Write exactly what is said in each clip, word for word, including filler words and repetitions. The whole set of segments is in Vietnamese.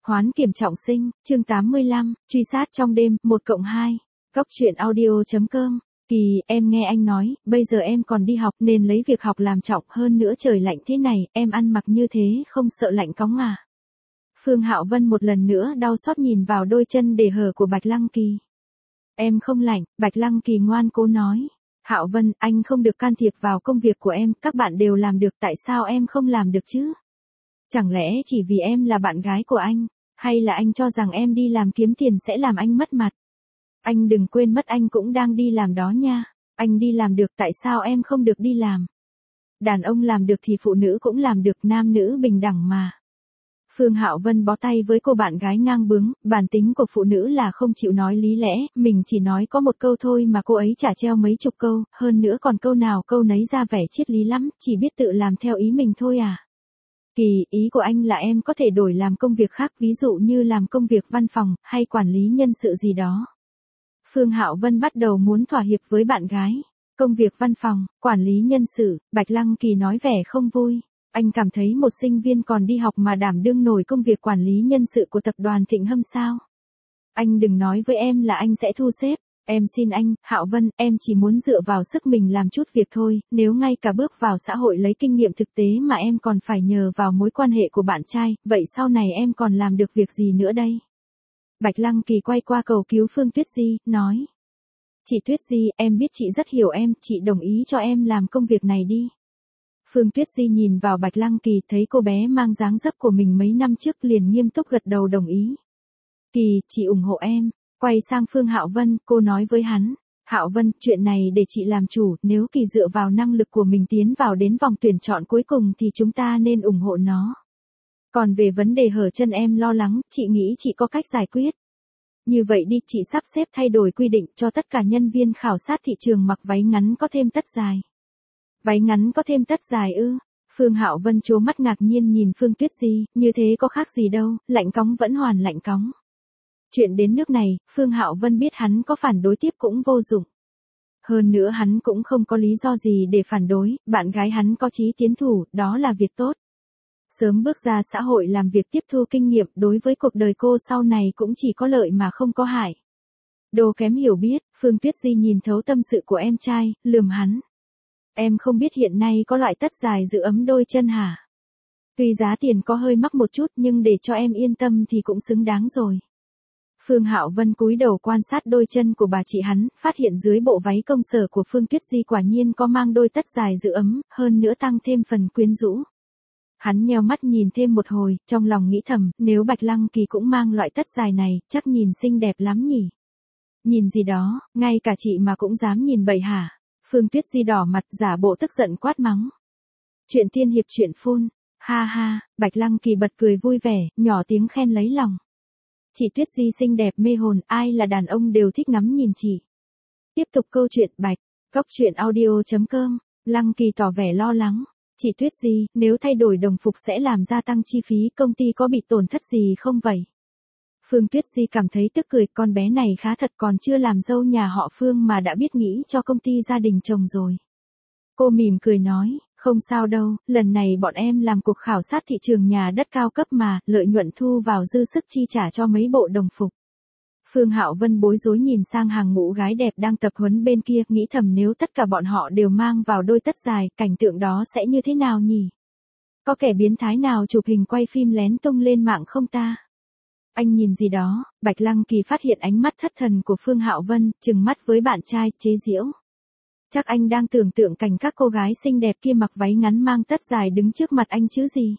Hoán kiểm trọng sinh, chương tám mươi lăm, truy sát trong đêm, một cộng hai. Góc truyện audio.com. Kỳ, em nghe anh nói, bây giờ em còn đi học nên lấy việc học làm trọng, hơn nữa trời lạnh thế này, em ăn mặc như thế không sợ lạnh cóng à? Phương Hạo Vân một lần nữa đau xót nhìn vào đôi chân để hở của Bạch Lăng Kỳ. Em không lạnh, Bạch Lăng Kỳ ngoan cố nói. Hạo Vân, anh không được can thiệp vào công việc của em, các bạn đều làm được, tại sao em không làm được chứ? Chẳng lẽ chỉ vì em là bạn gái của anh, hay là anh cho rằng em đi làm kiếm tiền sẽ làm anh mất mặt? Anh đừng quên mất anh cũng đang đi làm đó nha. Anh đi làm được, tại sao em không được đi làm? Đàn ông làm được thì phụ nữ cũng làm được, nam nữ bình đẳng mà. Phương Hạo Vân bó tay với cô bạn gái ngang bướng, bản tính của phụ nữ là không chịu nói lý lẽ, mình chỉ nói có một câu thôi mà cô ấy trả treo mấy chục câu, hơn nữa còn câu nào câu nấy ra vẻ triết lý lắm, chỉ biết tự làm theo ý mình thôi à. Kỳ, ý của anh là em có thể đổi làm công việc khác, ví dụ như làm công việc văn phòng, hay quản lý nhân sự gì đó. Phương Hạo Vân bắt đầu muốn thỏa hiệp với bạn gái. Công việc văn phòng, quản lý nhân sự, Bạch Lăng Kỳ nói vẻ không vui. Anh cảm thấy một sinh viên còn đi học mà đảm đương nổi công việc quản lý nhân sự của tập đoàn Thịnh Hâm sao? Anh đừng nói với em là anh sẽ thu xếp. Em xin anh, Hạo Vân, em chỉ muốn dựa vào sức mình làm chút việc thôi, nếu ngay cả bước vào xã hội lấy kinh nghiệm thực tế mà em còn phải nhờ vào mối quan hệ của bạn trai, vậy sau này em còn làm được việc gì nữa đây? Bạch Lăng Kỳ quay qua cầu cứu Phương Tuyết Di, nói. Chị Tuyết Di, em biết chị rất hiểu em, chị đồng ý cho em làm công việc này đi. Phương Tuyết Di nhìn vào Bạch Lăng Kỳ, thấy cô bé mang dáng dấp của mình mấy năm trước liền nghiêm túc gật đầu đồng ý. Kỳ, chị ủng hộ em. Quay sang Phương Hạo Vân, cô nói với hắn. Hạo Vân, chuyện này để chị làm chủ, nếu Kỳ dựa vào năng lực của mình tiến vào đến vòng tuyển chọn cuối cùng thì chúng ta nên ủng hộ nó. Còn về vấn đề hở chân em lo lắng, chị nghĩ chị có cách giải quyết. Như vậy đi, chị sắp xếp thay đổi quy định cho tất cả nhân viên khảo sát thị trường mặc váy ngắn có thêm tất dài. Váy ngắn có thêm tất dài ư? Phương Hạo Vân trố mắt ngạc nhiên nhìn Phương Tuyết Di, như thế có khác gì đâu, lạnh cóng vẫn hoàn lạnh cóng. Chuyện đến nước này, Phương Hạo Vân biết hắn có phản đối tiếp cũng vô dụng. Hơn nữa hắn cũng không có lý do gì để phản đối, bạn gái hắn có chí tiến thủ, đó là việc tốt. Sớm bước ra xã hội làm việc tiếp thu kinh nghiệm, đối với cuộc đời cô sau này cũng chỉ có lợi mà không có hại. Đồ kém hiểu biết, Phương Tuyết Di nhìn thấu tâm sự của em trai, lườm hắn. Em không biết hiện nay có loại tất dài giữ ấm đôi chân hả? Tuy giá tiền có hơi mắc một chút nhưng để cho em yên tâm thì cũng xứng đáng rồi. Phương Hạo Vân cúi đầu quan sát đôi chân của bà chị hắn, phát hiện dưới bộ váy công sở của Phương Tuyết Di quả nhiên có mang đôi tất dài giữ ấm, hơn nữa tăng thêm phần quyến rũ. Hắn nheo mắt nhìn thêm một hồi, trong lòng nghĩ thầm, nếu Bạch Lăng Kỳ cũng mang loại tất dài này, chắc nhìn xinh đẹp lắm nhỉ. Nhìn gì đó, ngay cả chị mà cũng dám nhìn bậy hả? Phương Tuyết Di đỏ mặt giả bộ tức giận quát mắng. Chuyện tiên hiệp chuyện phun, ha ha, Bạch Lăng Kỳ bật cười vui vẻ, nhỏ tiếng khen lấy lòng. Chị Tuyết Di xinh đẹp mê hồn, ai là đàn ông đều thích ngắm nhìn chị. Tiếp tục câu chuyện Bạch, góc truyện audio.com, Lăng Kỳ tỏ vẻ lo lắng. Chị Tuyết Di, nếu thay đổi đồng phục sẽ làm gia tăng chi phí, công ty có bị tổn thất gì không vậy? Phương Tuyết Di cảm thấy tức cười, con bé này khá thật, còn chưa làm dâu nhà họ Phương mà đã biết nghĩ cho công ty gia đình chồng rồi. Cô mỉm cười nói, không sao đâu, lần này bọn em làm cuộc khảo sát thị trường nhà đất cao cấp mà, lợi nhuận thu vào dư sức chi trả cho mấy bộ đồng phục. Phương Hạo Vân bối rối nhìn sang hàng ngũ gái đẹp đang tập huấn bên kia, nghĩ thầm nếu tất cả bọn họ đều mang vào đôi tất dài, cảnh tượng đó sẽ như thế nào nhỉ? Có kẻ biến thái nào chụp hình quay phim lén tung lên mạng không ta? Anh nhìn gì đó? Bạch Lăng Kỳ phát hiện ánh mắt thất thần của Phương Hạo Vân, trừng mắt với bạn trai, chế giễu. Chắc anh đang tưởng tượng cảnh các cô gái xinh đẹp kia mặc váy ngắn mang tất dài đứng trước mặt anh chứ gì?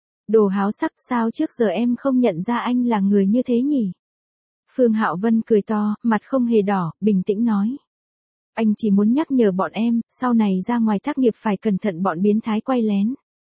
Đồ háo sắc, sao trước giờ em không nhận ra anh là người như thế nhỉ? Phương Hạo Vân cười to, mặt không hề đỏ, bình tĩnh nói. Anh chỉ muốn nhắc nhở bọn em, sau này ra ngoài tác nghiệp phải cẩn thận bọn biến thái quay lén.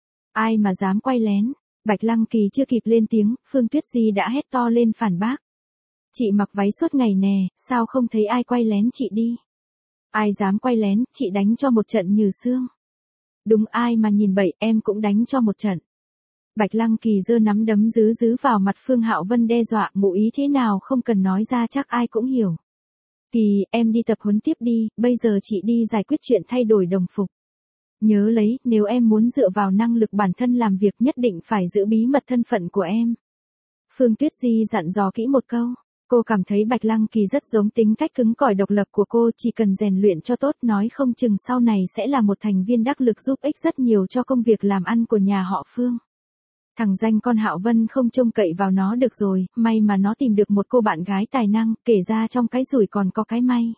Ai mà dám quay lén? Bạch Lăng Kỳ chưa kịp lên tiếng, Phương Tuyết Di đã hét to lên phản bác. Chị mặc váy suốt ngày nè, sao không thấy ai quay lén chị đi? Ai dám quay lén, chị đánh cho một trận như xương. Đúng, ai mà nhìn bậy, em cũng đánh cho một trận. Bạch Lăng Kỳ giơ nắm đấm dứ dứ vào mặt Phương Hạo Vân đe dọa, ngụ ý thế nào không cần nói ra chắc ai cũng hiểu. Kỳ, em đi tập huấn tiếp đi, bây giờ chị đi giải quyết chuyện thay đổi đồng phục. Nhớ lấy, nếu em muốn dựa vào năng lực bản thân làm việc nhất định phải giữ bí mật thân phận của em. Phương Tuyết Di dặn dò kỹ một câu. Cô cảm thấy Bạch Lăng Kỳ rất giống tính cách cứng cỏi độc lập của cô, chỉ cần rèn luyện cho tốt nói không chừng sau này sẽ là một thành viên đắc lực giúp ích rất nhiều cho công việc làm ăn của nhà họ Phương. Thằng danh con Hạo Vân không trông cậy vào nó được rồi, may mà nó tìm được một cô bạn gái tài năng, kể ra trong cái rủi còn có cái may.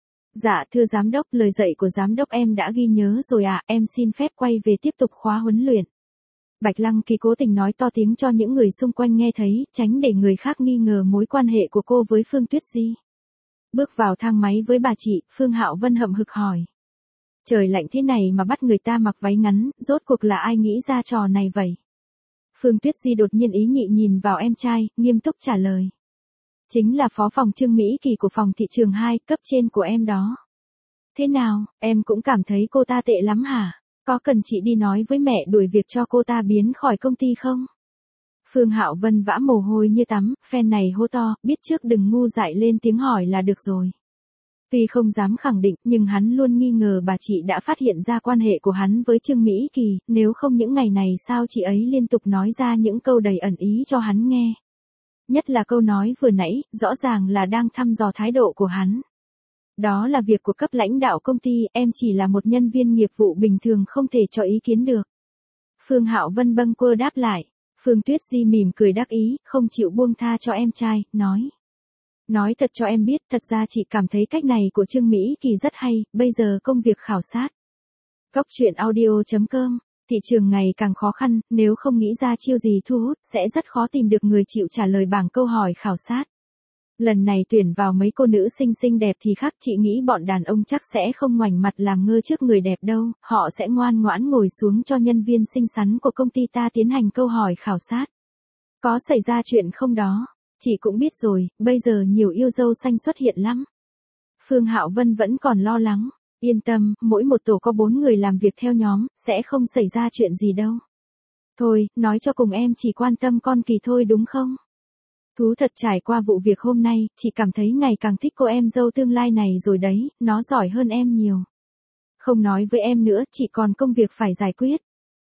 Dạ thưa giám đốc, lời dạy của giám đốc em đã ghi nhớ rồi ạ, à, em xin phép quay về tiếp tục khóa huấn luyện. Bạch Lăng Kỳ cố tình nói to tiếng cho những người xung quanh nghe thấy, tránh để người khác nghi ngờ mối quan hệ của cô với Phương Tuyết Di. Bước vào thang máy với bà chị, Phương Hạo Vân hậm hực hỏi. Trời lạnh thế này mà bắt người ta mặc váy ngắn, rốt cuộc là ai nghĩ ra trò này vậy? Phương Tuyết Di đột nhiên ý nhị nhìn vào em trai, nghiêm túc trả lời. Chính là phó phòng Trương Mỹ Kỳ của phòng thị trường hai, cấp trên của em đó. Thế nào, em cũng cảm thấy cô ta tệ lắm hả? Có cần chị đi nói với mẹ đuổi việc cho cô ta biến khỏi công ty không? Phương Hạo Vân vã mồ hôi như tắm, phen này hô to, biết trước đừng ngu dại lên tiếng hỏi là được rồi. Tuy không dám khẳng định, nhưng hắn luôn nghi ngờ bà chị đã phát hiện ra quan hệ của hắn với Trương Mỹ Kỳ, nếu không những ngày này sao chị ấy liên tục nói ra những câu đầy ẩn ý cho hắn nghe. Nhất là câu nói vừa nãy, rõ ràng là đang thăm dò thái độ của hắn. Đó là việc của cấp lãnh đạo công ty, em chỉ là một nhân viên nghiệp vụ bình thường không thể cho ý kiến được. Phương Hạo Vân bâng quơ đáp lại. Phương Tuyết Di mỉm cười đắc ý, không chịu buông tha cho em trai, nói. Nói thật cho em biết, thật ra chị cảm thấy cách này của Trương Mỹ Kỳ rất hay, bây giờ công việc khảo sát. Cốc truyện audio chấm com, thị trường ngày càng khó khăn, nếu không nghĩ ra chiêu gì thu hút, sẽ rất khó tìm được người chịu trả lời bảng câu hỏi khảo sát. Lần này tuyển vào mấy cô nữ xinh xinh đẹp thì khác, chị nghĩ bọn đàn ông chắc sẽ không ngoảnh mặt làm ngơ trước người đẹp đâu, họ sẽ ngoan ngoãn ngồi xuống cho nhân viên xinh xắn của công ty ta tiến hành câu hỏi khảo sát. Có xảy ra chuyện không đó? Chị cũng biết rồi, bây giờ nhiều yêu dâu xanh xuất hiện lắm. Phương Hạo Vân vẫn còn lo lắng. Yên tâm, mỗi một tổ có bốn người làm việc theo nhóm, sẽ không xảy ra chuyện gì đâu. Thôi, nói cho cùng em chỉ quan tâm con Kỳ thôi đúng không? Thú thật trải qua vụ việc hôm nay, chị cảm thấy ngày càng thích cô em dâu tương lai này rồi đấy, nó giỏi hơn em nhiều. Không nói với em nữa, chị còn công việc phải giải quyết.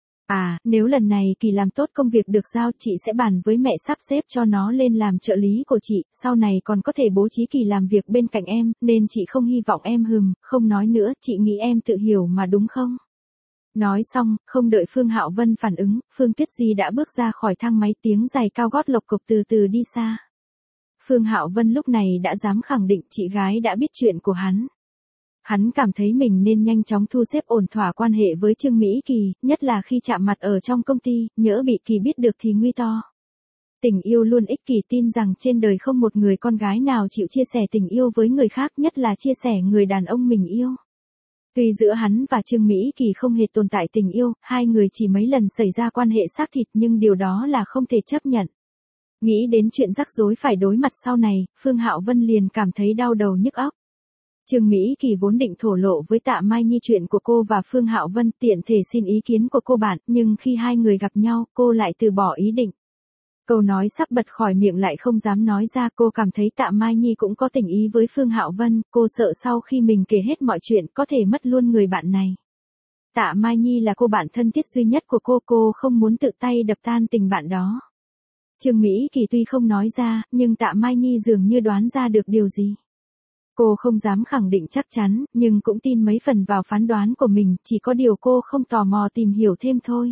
À, nếu lần này Kỳ làm tốt công việc được giao, chị sẽ bàn với mẹ sắp xếp cho nó lên làm trợ lý của chị, sau này còn có thể bố trí Kỳ làm việc bên cạnh em, nên chị không hy vọng em hừm, không nói nữa, chị nghĩ em tự hiểu mà đúng không? Nói xong, không đợi Phương Hạo Vân phản ứng, Phương Tuyết Di đã bước ra khỏi thang máy, tiếng giày cao gót lộc cộc từ từ đi xa. Phương Hạo Vân lúc này đã dám khẳng định chị gái đã biết chuyện của hắn. Hắn cảm thấy mình nên nhanh chóng thu xếp ổn thỏa quan hệ với Trương Mỹ Kỳ, nhất là khi chạm mặt ở trong công ty, nhỡ bị Kỳ biết được thì nguy to. Tình yêu luôn ích kỷ, tin rằng trên đời không một người con gái nào chịu chia sẻ tình yêu với người khác, nhất là chia sẻ người đàn ông mình yêu. Tuy giữa hắn và Trương Mỹ Kỳ không hề tồn tại tình yêu, hai người chỉ mấy lần xảy ra quan hệ xác thịt nhưng điều đó là không thể chấp nhận. Nghĩ đến chuyện rắc rối phải đối mặt sau này, Phương Hạo Vân liền cảm thấy đau đầu nhức óc. Trương Mỹ Kỳ vốn định thổ lộ với Tạ Mai Nhi chuyện của cô và Phương Hạo Vân, tiện thể xin ý kiến của cô bạn, nhưng khi hai người gặp nhau, cô lại từ bỏ ý định. Câu nói sắp bật khỏi miệng lại không dám nói ra, cô cảm thấy Tạ Mai Nhi cũng có tình ý với Phương Hạo Vân, cô sợ sau khi mình kể hết mọi chuyện có thể mất luôn người bạn này. Tạ Mai Nhi là cô bạn thân thiết duy nhất của cô, cô không muốn tự tay đập tan tình bạn đó. Trương Mỹ Kỳ tuy không nói ra, nhưng Tạ Mai Nhi dường như đoán ra được điều gì. Cô không dám khẳng định chắc chắn, nhưng cũng tin mấy phần vào phán đoán của mình, chỉ có điều cô không tò mò tìm hiểu thêm thôi.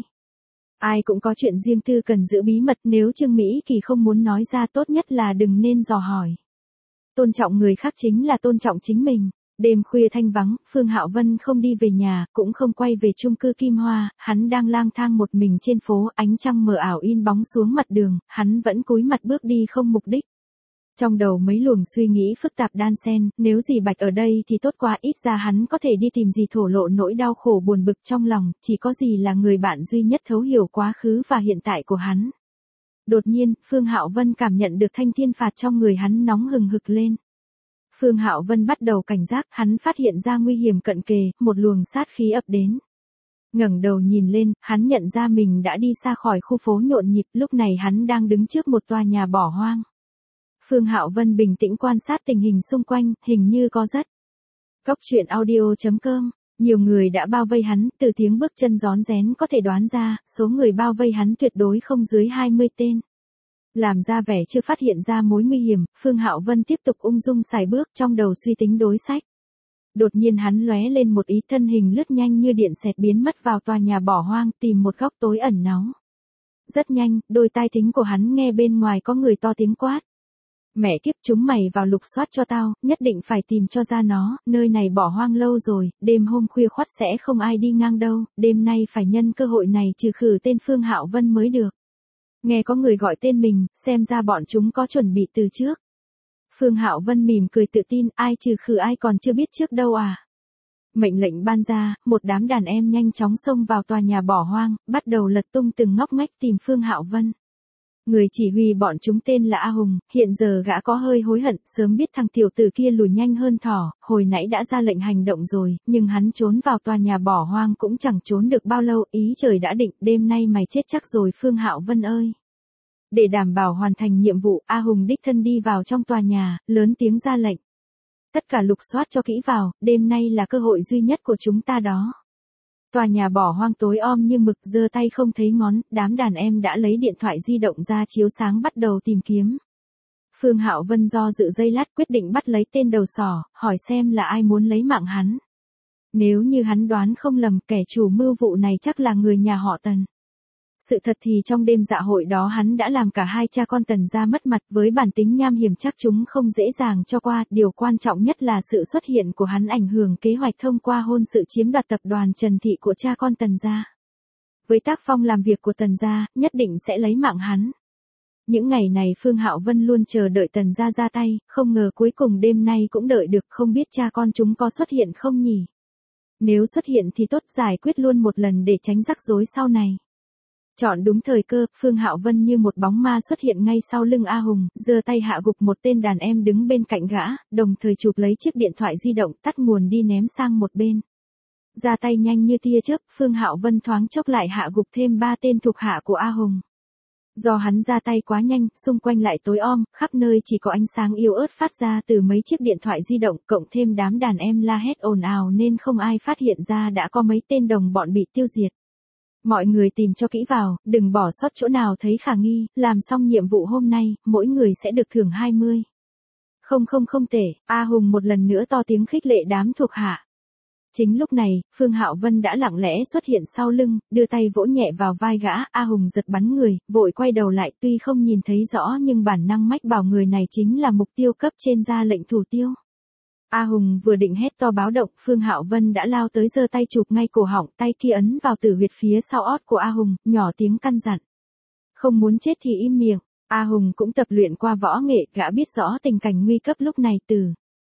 Ai cũng có chuyện riêng tư cần giữ bí mật, nếu Trương Mỹ Kỳ không muốn nói ra tốt nhất là đừng nên dò hỏi. Tôn trọng người khác chính là tôn trọng chính mình. Đêm khuya thanh vắng, Phương Hạo Vân không đi về nhà, cũng không quay về chung cư Kim Hoa, hắn đang lang thang một mình trên phố, ánh trăng mờ ảo in bóng xuống mặt đường, hắn vẫn cúi mặt bước đi không mục đích. Trong đầu mấy luồng suy nghĩ phức tạp đan xen, nếu dì Bạch ở đây thì tốt quá, ít ra hắn có thể đi tìm dì thổ lộ nỗi đau khổ buồn bực trong lòng, chỉ có dì là người bạn duy nhất thấu hiểu quá khứ và hiện tại của hắn. Đột nhiên, Phương Hạo Vân cảm nhận được thanh thiên phạt trong người hắn nóng hừng hực lên. Phương Hạo Vân bắt đầu cảnh giác, hắn phát hiện ra nguy hiểm cận kề, một luồng sát khí ập đến. Ngẩng đầu nhìn lên, hắn nhận ra mình đã đi xa khỏi khu phố nhộn nhịp, lúc này hắn đang đứng trước một tòa nhà bỏ hoang. Phương Hạo Vân bình tĩnh quan sát tình hình xung quanh, hình như có rất. Cốc truyện audio chấm com, nhiều người đã bao vây hắn, từ tiếng bước chân rón rén có thể đoán ra, số người bao vây hắn tuyệt đối không dưới hai mươi tên. Làm ra vẻ chưa phát hiện ra mối nguy hiểm, Phương Hạo Vân tiếp tục ung dung xài bước trong đầu suy tính đối sách. Đột nhiên hắn lóe lên một ý, thân hình lướt nhanh như điện xẹt biến mất vào tòa nhà bỏ hoang, tìm một góc tối ẩn náu. Rất nhanh, đôi tai thính của hắn nghe bên ngoài có người to tiếng quát. Mẹ kiếp, chúng mày vào lục soát cho tao, nhất định phải tìm cho ra nó, nơi này bỏ hoang lâu rồi, đêm hôm khuya khoắt sẽ không ai đi ngang đâu, đêm nay phải nhân cơ hội này trừ khử tên Phương Hạo Vân mới được. Nghe có người gọi tên mình, xem ra bọn chúng có chuẩn bị từ trước. Phương Hạo Vân mỉm cười tự tin, ai trừ khử ai còn chưa biết trước đâu à. Mệnh lệnh ban ra, một đám đàn em nhanh chóng xông vào tòa nhà bỏ hoang, bắt đầu lật tung từng ngóc ngách tìm Phương Hạo Vân. Người chỉ huy bọn chúng tên là A Hùng, hiện giờ gã có hơi hối hận, sớm biết thằng tiểu tử kia lùi nhanh hơn thỏ, hồi nãy đã ra lệnh hành động rồi, nhưng hắn trốn vào tòa nhà bỏ hoang cũng chẳng trốn được bao lâu, ý trời đã định, đêm nay mày chết chắc rồi Phương Hạo Vân ơi. Để đảm bảo hoàn thành nhiệm vụ, A Hùng đích thân đi vào trong tòa nhà, lớn tiếng ra lệnh. Tất cả lục soát cho kỹ vào, đêm nay là cơ hội duy nhất của chúng ta đó. Tòa nhà bỏ hoang tối om như mực, giơ tay không thấy ngón, đám đàn em đã lấy điện thoại di động ra chiếu sáng bắt đầu tìm kiếm. Phương Hạo Vân do dự giây lát quyết định bắt lấy tên đầu sỏ, hỏi xem là ai muốn lấy mạng hắn. Nếu như hắn đoán không lầm, kẻ chủ mưu vụ này chắc là người nhà họ Tần. Sự thật thì trong đêm dạ hội đó hắn đã làm cả hai cha con Tần gia mất mặt, với bản tính nham hiểm chắc chúng không dễ dàng cho qua, điều quan trọng nhất là sự xuất hiện của hắn ảnh hưởng kế hoạch thông qua hôn sự chiếm đoạt tập đoàn Trần Thị của cha con Tần gia. Với tác phong làm việc của Tần gia, nhất định sẽ lấy mạng hắn. Những ngày này Phương Hạo Vân luôn chờ đợi Tần gia ra tay, không ngờ cuối cùng đêm nay cũng đợi được, không biết cha con chúng có xuất hiện không nhỉ? Nếu xuất hiện thì tốt, giải quyết luôn một lần để tránh rắc rối sau này. Chọn đúng thời cơ, Phương Hạo Vân như một bóng ma xuất hiện ngay sau lưng A Hùng, giơ tay hạ gục một tên đàn em đứng bên cạnh gã, đồng thời chụp lấy chiếc điện thoại di động tắt nguồn đi ném sang một bên. Ra tay nhanh như tia chớp, Phương Hạo Vân thoáng chốc lại hạ gục thêm ba tên thuộc hạ của A Hùng. Do hắn ra tay quá nhanh, xung quanh lại tối om, khắp nơi chỉ có ánh sáng yếu ớt phát ra từ mấy chiếc điện thoại di động, cộng thêm đám đàn em la hét ồn ào nên không ai phát hiện ra đã có mấy tên đồng bọn bị tiêu diệt. Mọi người tìm cho kỹ vào, đừng bỏ sót chỗ nào thấy khả nghi, làm xong nhiệm vụ hôm nay, mỗi người sẽ được thưởng hai mươi. Không không không tệ, A Hùng một lần nữa to tiếng khích lệ đám thuộc hạ. Chính lúc này, Phương Hạo Vân đã lặng lẽ xuất hiện sau lưng, đưa tay vỗ nhẹ vào vai gã, A Hùng giật bắn người, vội quay đầu lại, tuy không nhìn thấy rõ nhưng bản năng mách bảo người này chính là mục tiêu cấp trên ra lệnh thủ tiêu. A Hùng vừa định hét to báo động, Phương Hạo Vân đã lao tới giơ tay chụp ngay cổ họng, tay kia ấn vào tử huyệt phía sau ót của A Hùng, nhỏ tiếng căn dặn. Không muốn chết thì im miệng. A Hùng cũng tập luyện qua võ nghệ, gã biết rõ tình cảnh nguy cấp lúc này từ.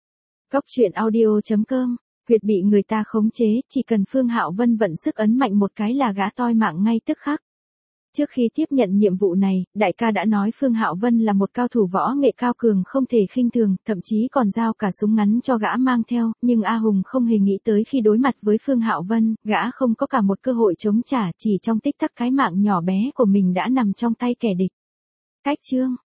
Cốc truyện audio chấm com, huyệt bị người ta khống chế, chỉ cần Phương Hạo Vân vận sức ấn mạnh một cái là gã toi mạng ngay tức khắc. Trước khi tiếp nhận nhiệm vụ này, đại ca đã nói Phương Hạo Vân là một cao thủ võ nghệ cao cường không thể khinh thường, thậm chí còn giao cả súng ngắn cho gã mang theo, nhưng A Hùng không hề nghĩ tới khi đối mặt với Phương Hạo Vân, gã không có cả một cơ hội chống trả, chỉ trong tích tắc cái mạng nhỏ bé của mình đã nằm trong tay kẻ địch. Cách chương